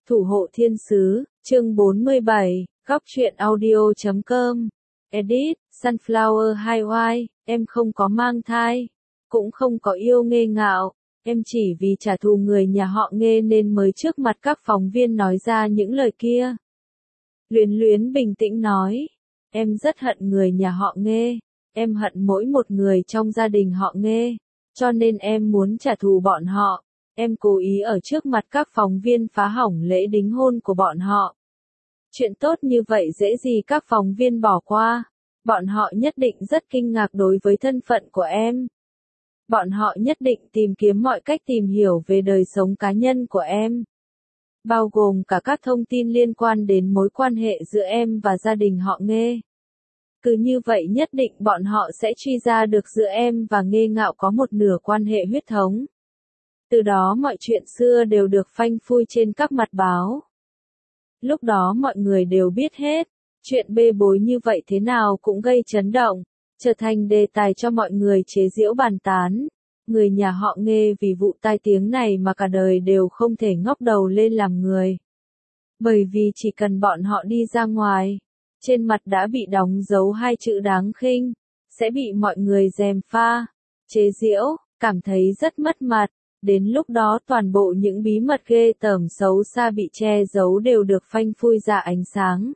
Thủ hộ thiên sứ, chương 47, góc truyện audio.com. Edit, Sunflower Highway, em không có mang thai, cũng không có yêu Nghê ngạo, em chỉ vì trả thù người nhà họ Nghê nên mới trước mặt các phóng viên nói ra những lời kia. Luyến Luyến bình tĩnh nói, em rất hận người nhà họ Nghê, em hận mỗi một người trong gia đình họ Nghê, cho nên em muốn trả thù bọn họ. Em cố ý ở trước mặt các phóng viên phá hỏng lễ đính hôn của bọn họ. Chuyện tốt như vậy dễ gì các phóng viên bỏ qua. Bọn họ nhất định rất kinh ngạc đối với thân phận của em. Bọn họ nhất định tìm kiếm mọi cách tìm hiểu về đời sống cá nhân của em. Bao gồm cả các thông tin liên quan đến mối quan hệ giữa em và gia đình họ Nghê. Cứ như vậy nhất định bọn họ sẽ truy ra được giữa em và Nghê ngạo có một nửa quan hệ huyết thống. Từ đó mọi chuyện xưa đều được phanh phui trên các mặt báo. Lúc đó mọi người đều biết hết, chuyện bê bối như vậy thế nào cũng gây chấn động, trở thành đề tài cho mọi người chế giễu bàn tán. Người nhà họ Nghê vì vụ tai tiếng này mà cả đời đều không thể ngóc đầu lên làm người. Bởi vì chỉ cần bọn họ đi ra ngoài, trên mặt đã bị đóng dấu hai chữ đáng khinh, sẽ bị mọi người gièm pha, chế giễu, cảm thấy rất mất mặt. Đến lúc đó toàn bộ những bí mật ghê tởm xấu xa bị che giấu đều được phanh phui ra ánh sáng.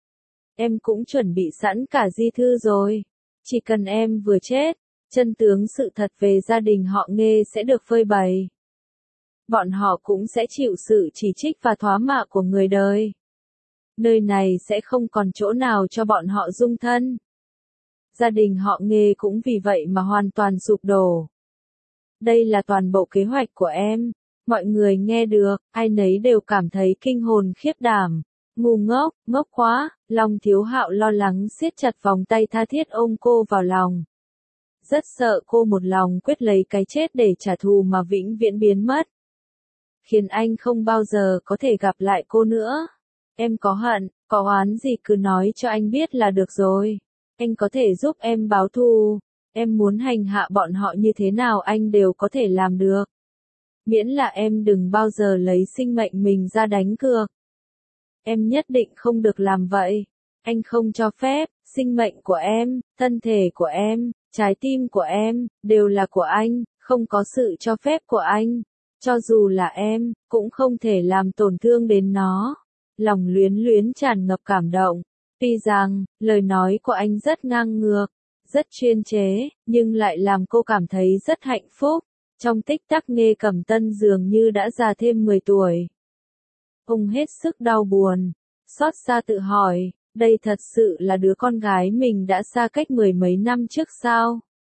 Em cũng chuẩn bị sẵn cả di thư rồi. Chỉ cần em vừa chết, chân tướng sự thật về gia đình họ Nghê sẽ được phơi bày. Bọn họ cũng sẽ chịu sự chỉ trích và thoá mạ của người đời. Nơi này sẽ không còn chỗ nào cho bọn họ dung thân. Gia đình họ Nghê cũng vì vậy mà hoàn toàn sụp đổ. Đây là toàn bộ kế hoạch của em. Mọi người nghe được, ai nấy đều cảm thấy kinh hồn khiếp đảm. Ngu ngốc, ngốc quá, Long Thiếu Hạo lo lắng siết chặt vòng tay tha thiết ôm cô vào lòng. Rất sợ cô một lòng quyết lấy cái chết để trả thù mà vĩnh viễn biến mất. Khiến anh không bao giờ có thể gặp lại cô nữa. Em có hận, có oán gì cứ nói cho anh biết là được rồi. Anh có thể giúp em báo thù. Em muốn hành hạ bọn họ như thế nào anh đều có thể làm được. Miễn là em đừng bao giờ lấy sinh mệnh mình ra đánh cược. Em nhất định không được làm vậy. Anh không cho phép, sinh mệnh của em, thân thể của em, trái tim của em, đều là của anh, không có sự cho phép của anh. Cho dù là em, cũng không thể làm tổn thương đến nó. Lòng Luyến Luyến tràn ngập cảm động. Tuy rằng, lời nói của anh rất ngang ngược, rất chuyên chế, nhưng lại làm cô cảm thấy rất hạnh phúc. Trong tích tắc Nghê Cẩm Tân dường như đã già thêm 10 tuổi. Ông hết sức đau buồn, xót xa tự hỏi, đây thật sự là đứa con gái mình đã xa cách 10 mấy năm trước sao?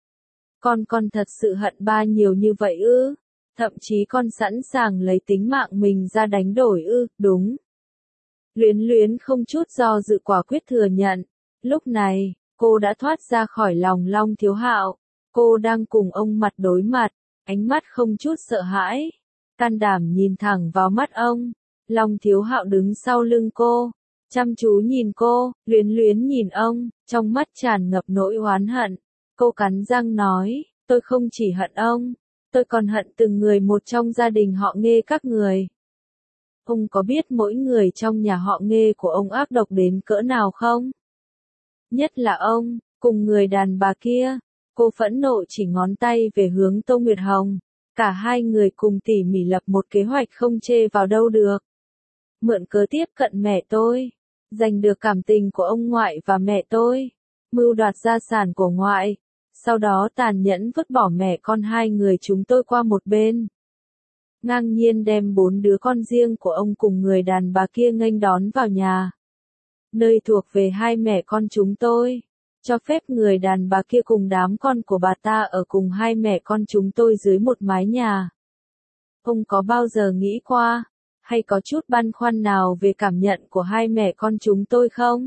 Con thật sự hận ba nhiều như vậy ư? Thậm chí con sẵn sàng lấy tính mạng mình ra đánh đổi ư? Đúng. Luyến Luyến không chút do dự quả quyết thừa nhận. Lúc này, cô đã thoát ra khỏi lòng Long Thiếu Hạo. Cô đang cùng ông mặt đối mặt, ánh mắt không chút sợ hãi. Can đảm nhìn thẳng vào mắt ông. Long Thiếu Hạo đứng sau lưng cô, chăm chú nhìn cô, Luyến Luyến nhìn ông, trong mắt tràn ngập nỗi oán hận. Cô cắn răng nói, tôi không chỉ hận ông, tôi còn hận từng người một trong gia đình họ Nghê các người. Ông có biết mỗi người trong nhà họ Nghê của ông ác độc đến cỡ nào không? Nhất là ông, cùng người đàn bà kia. Cô phẫn nộ chỉ ngón tay về hướng Tô Nguyệt Hồng. Cả hai người cùng tỉ mỉ lập một kế hoạch không chê vào đâu được. Mượn cớ tiếp cận mẹ tôi. Giành được cảm tình của ông ngoại và mẹ tôi. Mưu đoạt gia sản của ngoại. Sau đó tàn nhẫn vứt bỏ mẹ con hai người chúng tôi qua một bên. Ngang nhiên đem 4 đứa con riêng của ông cùng người đàn bà kia nghênh đón vào nhà. Nơi thuộc về hai mẹ con chúng tôi. Cho phép người đàn bà kia cùng đám con của bà ta ở cùng hai mẹ con chúng tôi dưới một mái nhà. Ông có bao giờ nghĩ qua, hay có chút băn khoăn nào về cảm nhận của hai mẹ con chúng tôi không?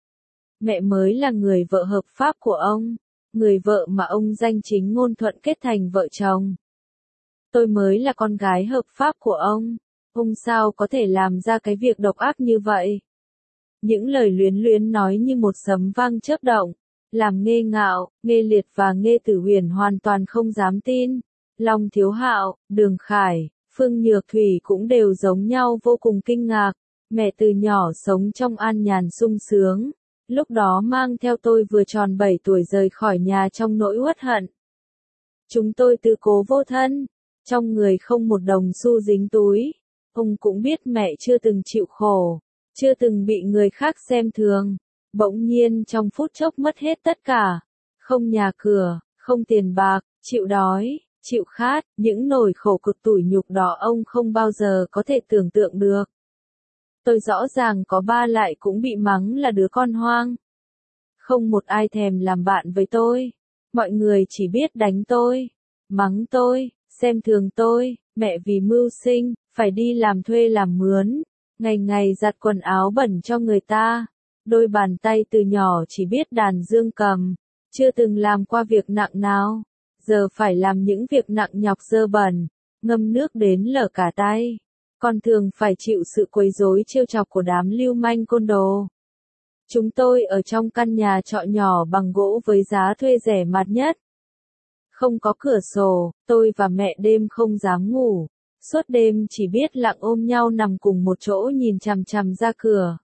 Mẹ mới là người vợ hợp pháp của ông, người vợ mà ông danh chính ngôn thuận kết thành vợ chồng. Tôi mới là con gái hợp pháp của ông sao có thể làm ra cái việc độc ác như vậy? Những lời Luyến Luyến nói như một sấm vang chớp động, làm Nghê Ngạo, Nghê Liệt và Nghê Tử Huyền hoàn toàn không dám tin. Long Thiếu Hạo, Đường Khải, Phương Nhược Thủy cũng đều giống nhau vô cùng kinh ngạc. Mẹ từ nhỏ sống trong an nhàn sung sướng. Lúc đó mang theo tôi vừa tròn 7 tuổi rời khỏi nhà trong nỗi uất hận. Chúng tôi tự cố vô thân. Trong người không một đồng xu dính túi. Ông cũng biết mẹ chưa từng chịu khổ. Chưa từng bị người khác xem thường. Bỗng nhiên trong phút chốc mất hết tất cả. Không nhà cửa, không tiền bạc, chịu đói, chịu khát, những nỗi khổ cực tủi nhục đó ông không bao giờ có thể tưởng tượng được. Tôi rõ ràng có ba lại cũng bị mắng là đứa con hoang. Không một ai thèm làm bạn với tôi. Mọi người chỉ biết đánh tôi, mắng tôi, xem thường tôi. Mẹ vì mưu sinh, phải đi làm thuê làm mướn, ngày ngày giặt quần áo bẩn cho người ta. Đôi bàn tay từ nhỏ chỉ biết đàn dương cầm, chưa từng làm qua việc nặng nào. Giờ phải làm những việc nặng nhọc dơ bẩn, ngâm nước đến lở cả tay. Còn thường phải chịu sự quấy rối trêu chọc của đám lưu manh côn đồ. Chúng tôi ở trong căn nhà trọ nhỏ bằng gỗ với giá thuê rẻ mạt nhất. Không có cửa sổ, tôi và mẹ đêm không dám ngủ. Suốt đêm chỉ biết lặng ôm nhau nằm cùng một chỗ nhìn chằm chằm ra cửa.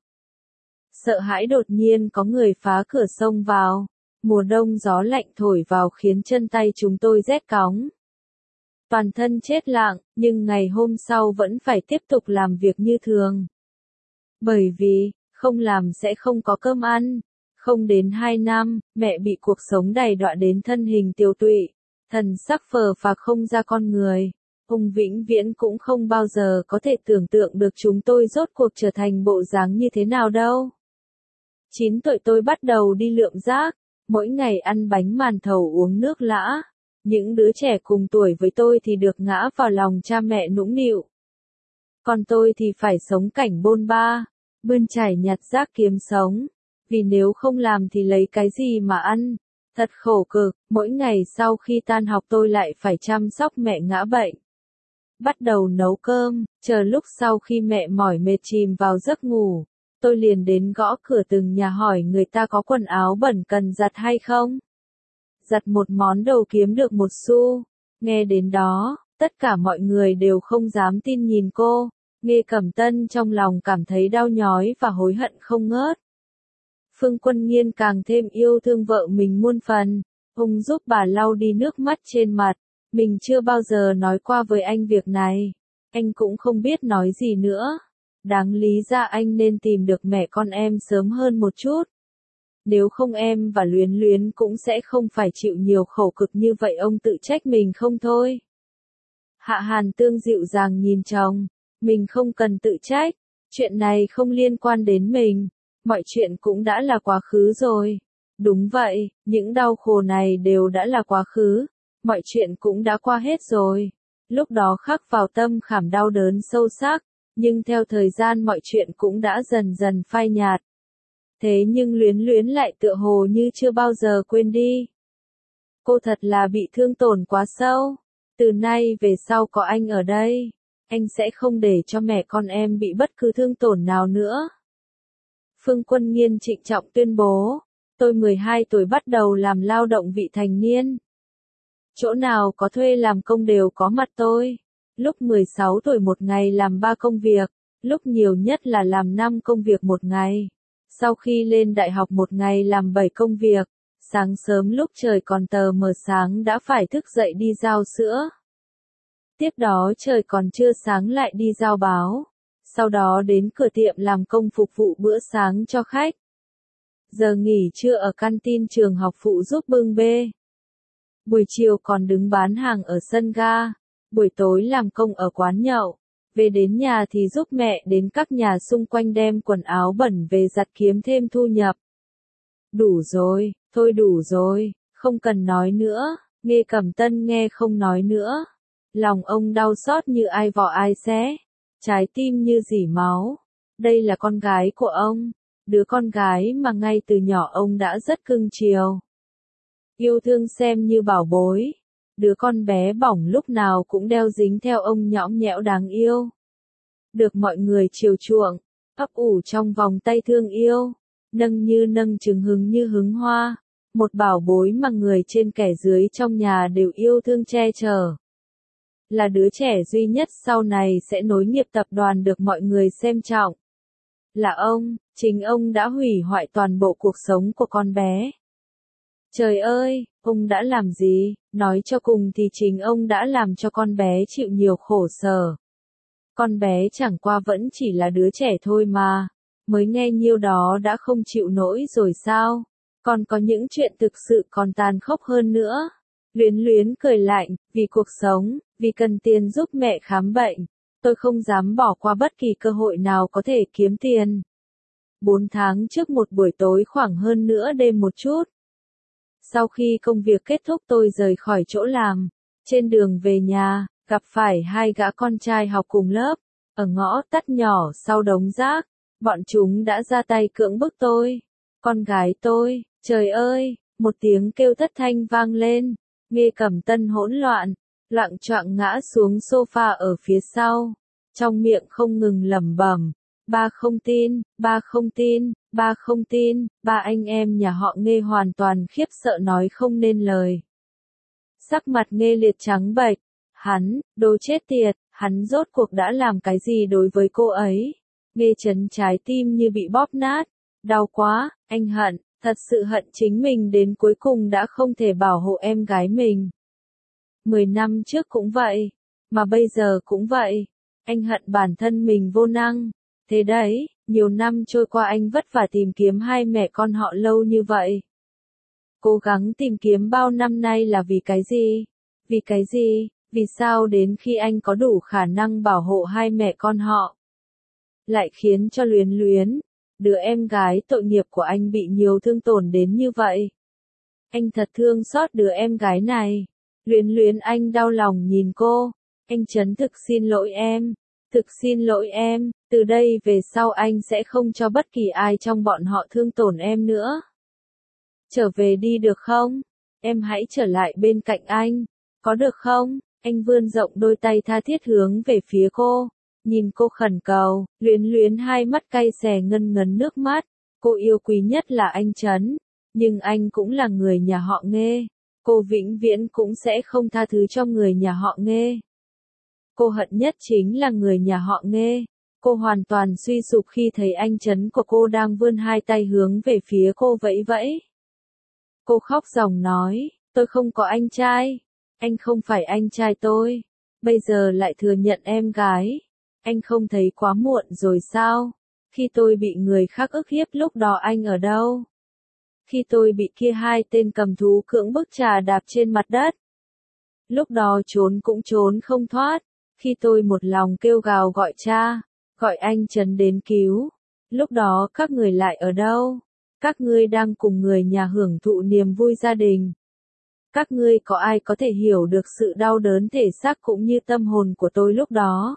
Sợ hãi đột nhiên có người phá cửa xông vào. Mùa đông gió lạnh thổi vào khiến chân tay chúng tôi rét cóng. Toàn thân chết lặng, nhưng ngày hôm sau vẫn phải tiếp tục làm việc như thường. Bởi vì, không làm sẽ không có cơm ăn. Không đến 2 năm, mẹ bị cuộc sống đày đọa đến thân hình tiều tụy, thần sắc phờ phạc không ra con người. Ông vĩnh viễn cũng không bao giờ có thể tưởng tượng được chúng tôi rốt cuộc trở thành bộ dáng như thế nào đâu. 9 tuổi tôi bắt đầu đi lượm rác, mỗi ngày ăn bánh màn thầu uống nước lã. Những đứa trẻ cùng tuổi với tôi thì được ngã vào lòng cha mẹ nũng nịu. Còn tôi thì phải sống cảnh bôn ba, bươn chải nhặt rác kiếm sống. Vì nếu không làm thì lấy cái gì mà ăn. Thật khổ cực, mỗi ngày sau khi tan học tôi lại phải chăm sóc mẹ ngã bệnh. Bắt đầu nấu cơm, chờ lúc sau khi mẹ mỏi mệt chìm vào giấc ngủ. Tôi liền đến gõ cửa từng nhà hỏi người ta có quần áo bẩn cần giặt hay không. Giặt một món đầu kiếm được 1 xu. Nghe đến đó, tất cả mọi người đều không dám tin nhìn cô. Nghe Cẩm Tân trong lòng cảm thấy đau nhói và hối hận không ngớt. Phương Quân Nghiên càng thêm yêu thương vợ mình muôn phần. Ông giúp bà lau đi nước mắt trên mặt. Mình chưa bao giờ nói qua với anh việc này. Anh cũng không biết nói gì nữa. Đáng lý ra anh nên tìm được mẹ con em sớm hơn một chút. Nếu không em và Luyến Luyến cũng sẽ không phải chịu nhiều khổ cực như vậy, ông tự trách mình không thôi. Hạ Hàn Tương dịu dàng nhìn chồng. Mình không cần tự trách. Chuyện này không liên quan đến mình. Mọi chuyện cũng đã là quá khứ rồi. Đúng vậy, những đau khổ này đều đã là quá khứ. Mọi chuyện cũng đã qua hết rồi. Lúc đó khắc vào tâm khảm đau đớn sâu sắc. Nhưng theo thời gian mọi chuyện cũng đã dần dần phai nhạt. Thế nhưng Luyến Luyến lại tựa hồ như chưa bao giờ quên đi. Cô thật là bị thương tổn quá sâu. Từ nay về sau có anh ở đây, anh sẽ không để cho mẹ con em bị bất cứ thương tổn nào nữa. Phương Quân Nghiên trịnh trọng tuyên bố. Tôi 12 tuổi bắt đầu làm lao động vị thành niên. Chỗ nào có thuê làm công đều có mặt tôi. Lúc 16 tuổi một ngày làm 3 công việc, lúc nhiều nhất là làm 5 công việc một ngày. Sau khi lên đại học một ngày làm 7 công việc, sáng sớm lúc trời còn tờ mờ sáng đã phải thức dậy đi giao sữa. Tiếp đó trời còn chưa sáng lại đi giao báo. Sau đó đến cửa tiệm làm công phục vụ bữa sáng cho khách. Giờ nghỉ trưa ở canteen trường học phụ giúp bưng bê. Buổi chiều còn đứng bán hàng ở sân ga. Buổi tối làm công ở quán nhậu. Về đến nhà thì giúp mẹ đến các nhà xung quanh đem quần áo bẩn về giặt kiếm thêm thu nhập. Đủ rồi, thôi đủ rồi, không cần nói nữa. Nghe Cẩm Tân nghe không nói nữa. Lòng ông đau xót như ai vò ai xé. Trái tim như rỉ máu. Đây là con gái của ông. Đứa con gái mà ngay từ nhỏ ông đã rất cưng chiều. Yêu thương xem như bảo bối. Đứa con bé bỏng lúc nào cũng đeo dính theo ông nhõng nhẽo đáng yêu. Được mọi người chiều chuộng, ấp ủ trong vòng tay thương yêu, nâng như nâng trứng hứng như hứng hoa. Một bảo bối mà người trên kẻ dưới trong nhà đều yêu thương che chở. là đứa trẻ duy nhất sau này sẽ nối nghiệp tập đoàn được mọi người xem trọng. Là ông, chính ông đã hủy hoại toàn bộ cuộc sống của con bé. Trời ơi, ông đã làm gì? Nói cho cùng thì chính ông đã làm cho con bé chịu nhiều khổ sở. Con bé chẳng qua vẫn chỉ là đứa trẻ thôi mà. Mới nghe nhiêu đó đã không chịu nổi rồi sao? Còn có những chuyện thực sự còn tàn khốc hơn nữa. Luyến Luyến cười lạnh, vì cuộc sống, vì cần tiền giúp mẹ khám bệnh. Tôi không dám bỏ qua bất kỳ cơ hội nào có thể kiếm tiền. 4 tháng trước một buổi tối khoảng hơn nửa đêm một chút. Sau khi công việc kết thúc tôi rời khỏi chỗ làm. Trên đường về nhà, gặp phải hai gã con trai học cùng lớp. Ở ngõ tắt nhỏ sau đống rác, bọn chúng đã ra tay cưỡng bức tôi. Con gái tôi, trời ơi, một tiếng kêu thất thanh vang lên. Nghe Cẩm Tân hỗn loạn, loạng choạng ngã xuống sofa ở phía sau. Trong miệng không ngừng lẩm bẩm. Ba không tin, ba không tin, ba không tin, ba anh em nhà họ Nghe hoàn toàn khiếp sợ nói không nên lời. Sắc mặt Nghe liệt trắng bệch, hắn, đồ chết tiệt, hắn rốt cuộc đã làm cái gì đối với cô ấy? Nghe chấn trái tim như bị bóp nát, đau quá, anh hận, thật sự hận chính mình đến cuối cùng đã không thể bảo hộ em gái mình. 10 năm trước cũng vậy, mà bây giờ cũng vậy, anh hận bản thân mình vô năng. Thế đấy, nhiều năm trôi qua anh vất vả tìm kiếm hai mẹ con họ lâu như vậy. Cố gắng tìm kiếm bao năm nay là vì cái gì? Vì cái gì? Vì sao đến khi anh có đủ khả năng bảo hộ hai mẹ con họ, lại khiến cho Luyến Luyến, đứa em gái tội nghiệp của anh bị nhiều thương tổn đến như vậy? Anh thật thương xót đứa em gái này. Luyến Luyến anh đau lòng nhìn cô. Anh Trấn thực xin lỗi em. Thực xin lỗi em, từ đây về sau anh sẽ không cho bất kỳ ai trong bọn họ thương tổn em nữa. Trở về đi được không? Em hãy trở lại bên cạnh anh. Có được không? Anh vươn rộng đôi tay tha thiết hướng về phía cô. Nhìn cô khẩn cầu, Luyến Luyến hai mắt cay xè ngân ngấn nước mắt. Cô yêu quý nhất là anh Trấn, nhưng anh cũng là người nhà họ Nghe. Cô vĩnh viễn cũng sẽ không tha thứ cho người nhà họ Nghe. Cô hận nhất chính là người nhà họ Nghe. Cô hoàn toàn suy sụp khi thấy anh Trấn của cô đang vươn hai tay hướng về phía cô vẫy vẫy. Cô khóc ròng nói, tôi không có anh trai. Anh không phải anh trai tôi. Bây giờ lại thừa nhận em gái. Anh không thấy quá muộn rồi sao? Khi tôi bị người khác ức hiếp lúc đó anh ở đâu? Khi tôi bị kia hai tên cầm thú cưỡng bức trà đạp trên mặt đất. Lúc đó trốn cũng trốn không thoát. Khi tôi một lòng kêu gào gọi cha, gọi anh Trấn đến cứu. Lúc đó các người lại ở đâu? Các ngươi đang cùng người nhà hưởng thụ niềm vui gia đình. Các ngươi có ai có thể hiểu được sự đau đớn thể xác cũng như tâm hồn của tôi lúc đó?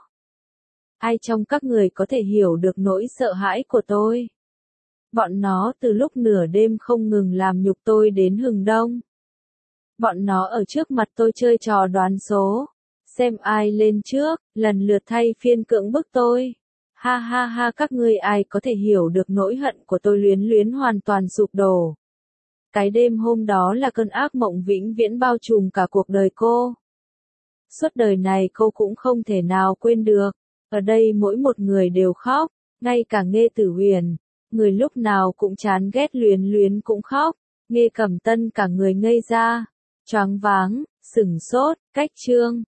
Ai trong các người có thể hiểu được nỗi sợ hãi của tôi? Bọn nó từ lúc nửa đêm không ngừng làm nhục tôi đến hừng đông. Bọn nó ở trước mặt tôi chơi trò đoán số. Xem ai lên trước, lần lượt thay phiên cưỡng bức tôi. Ha ha ha, các ngươi ai có thể hiểu được nỗi hận của tôi? Luyến Luyến hoàn toàn sụp đổ. Cái đêm hôm đó là cơn ác mộng vĩnh viễn bao trùm cả cuộc đời cô. Suốt đời này cô cũng không thể nào quên được. Ở đây mỗi một người đều khóc, ngay cả Nghe Tử Huyền, người lúc nào cũng chán ghét Luyến Luyến cũng khóc. Nghe Cẩm Tân cả người ngây ra, choáng váng, sửng sốt, cách chương.